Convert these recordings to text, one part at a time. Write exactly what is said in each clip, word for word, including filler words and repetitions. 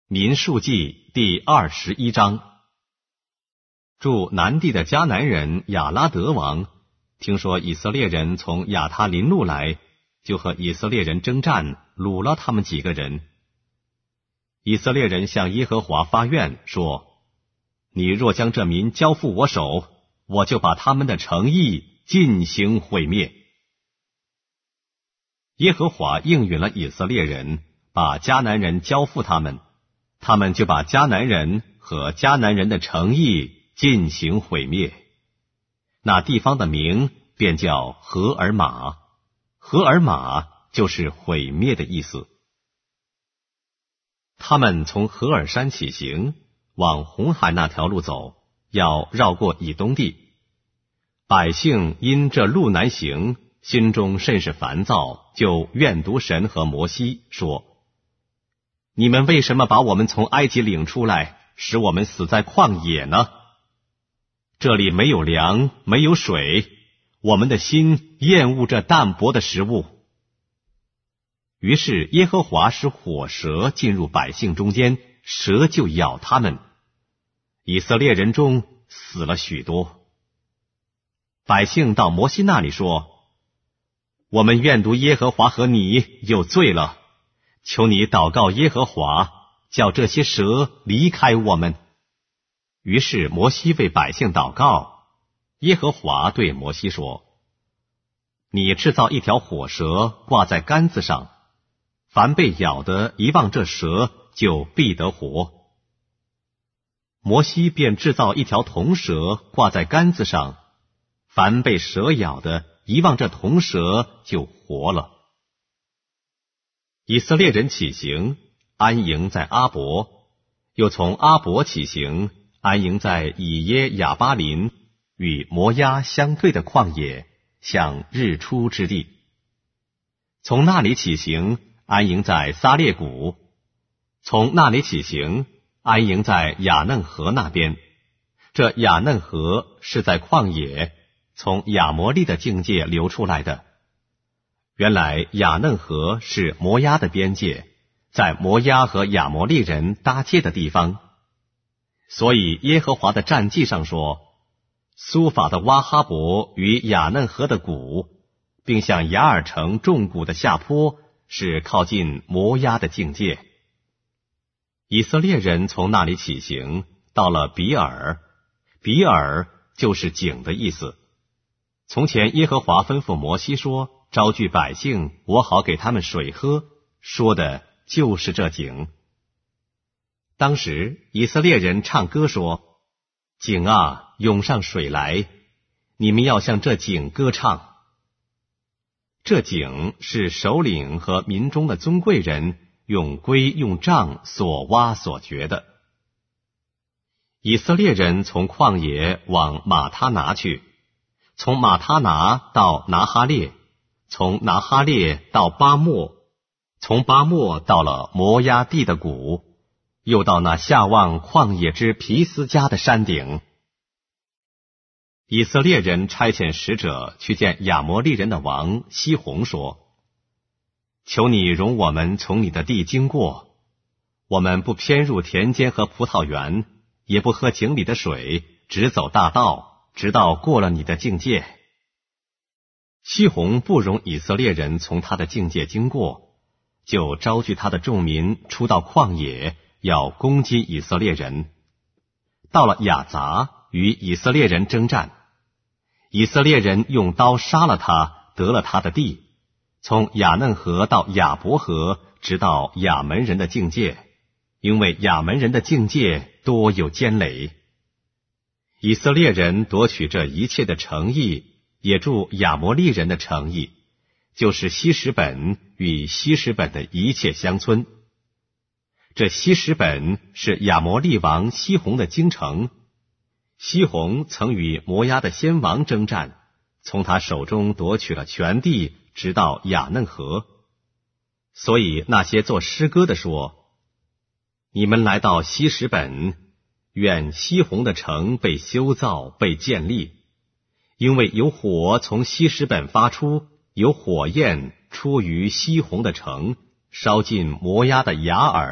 民数记第二十一章。驻南地的迦南人亚拉德王听说以色列人从亚他林路来，就和以色列人征战，掳了他们几个人。以色列人向耶和华发愿说：你若将这民交付我手，我就把他们的城邑尽行毁灭。耶和华应允了以色列人，把迦南人交付他们，他们就把迦南人和迦南人的城邑尽行毁灭。那地方的名便叫何尔玛，何尔玛就是毁灭的意思。他们从何尔山起行，往红海那条路走，要绕过以东地。百姓因这路难行，心中甚是烦躁，就怨毒神和摩西，说：你们为什么把我们从埃及领出来，使我们死在旷野呢？这里没有粮，没有水，我们的心厌恶这淡薄的食物。于是耶和华使火蛇进入百姓中间，蛇就咬他们，以色列人中死了许多。百姓到摩西那里说：我们怨毒耶和华和你有罪了，求你祷告耶和华，叫这些蛇离开我们。于是摩西为百姓祷告，耶和华对摩西说：你制造一条火蛇挂在杆子上，凡被咬的一望这蛇，就必得活。摩西便制造一条铜蛇挂在杆子上，凡被蛇咬的一望这铜蛇就活了。以色列人起行，安营在阿伯，又从阿伯起行，安营在以耶亚巴林，与摩押相对的旷野，向日出之地。从那里起行，安营在撒列谷；从那里起行，安营在雅嫩河那边。这雅嫩河是在旷野，从亚摩利的境界流出来的。原来雅嫩河是摩押的边界，在摩押和亚摩利人搭界的地方。所以耶和华的战记上说：苏法的挖哈伯与雅嫩河的谷，并向雅尔城重谷的下坡，是靠近摩押的境界。以色列人从那里起行，到了比尔，比尔就是井的意思。从前耶和华吩咐摩西说：招聚百姓，我好给他们水喝，说的就是这井。当时以色列人唱歌说：井啊，涌上水来，你们要向这井歌唱。这井是首领和民中的尊贵人用龟用杖所挖所掘的。以色列人从旷野往马他拿去，从马他拿到拿哈列，从拿哈列到巴莫，从巴莫到了摩押地的谷，又到那下望旷野之皮斯加的山顶。以色列人差遣使者去见亚摩利人的王西宏，说：求你容我们从你的地经过，我们不偏入田间和葡萄园，也不喝井里的水，只走大道，直到过了你的境界。西宏不容以色列人从他的境界经过，就招聚他的众民出到旷野，要攻击以色列人。到了雅杂，与以色列人征战，以色列人用刀杀了他，得了他的地，从雅嫩河到雅伯河，直到亚门人的境界，因为亚门人的境界多有坚垒。以色列人夺取这一切的城邑，也住亚摩利人的城邑，就是希实本与希实本的一切乡村。这希实本是亚摩利王西宏的京城。西宏曾与摩押的先王征战，从他手中夺取了全地，直到雅嫩河。所以那些作诗歌的说：你们来到希实本，愿西宏的城被修造，被建立，因为有火从希实本发出，有火焰出于西宏的城，烧尽摩押的雅尔，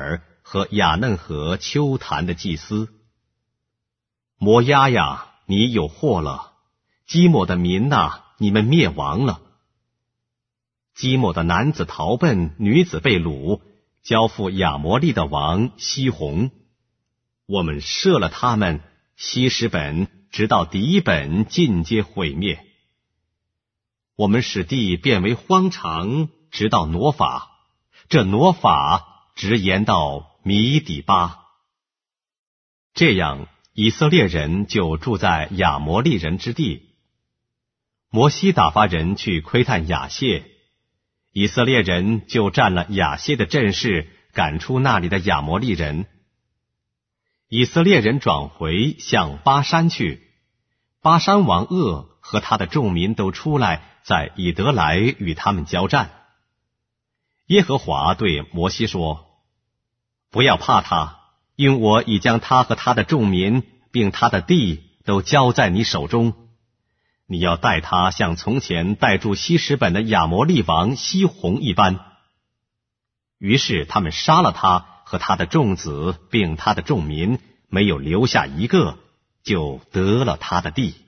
和雅嫩河丘坛的祭司。摩押呀，你有祸了！基抹的民呐，你们灭亡了！基抹的男子逃奔，女子被掳，交付亚摩利的王西宏。我们射了他们，西什本直到底本尽皆毁灭。我们使地变为荒场，直到挪法，这挪法直延到米底巴。这样，以色列人就住在亚摩利人之地。摩西打发人去窥探亚谢，以色列人就占了亚谢的阵势，赶出那里的亚摩利人。以色列人转回向巴山去，巴山王噩和他的众民都出来，在以德来与他们交战。耶和华对摩西说：不要怕他，因我已将他和他的众民并他的地都交在你手中。你要带他像从前带住西什本的亚摩利王西宏一般。于是他们杀了他和他的众子并他的众民，没有留下一个，就得了他的地。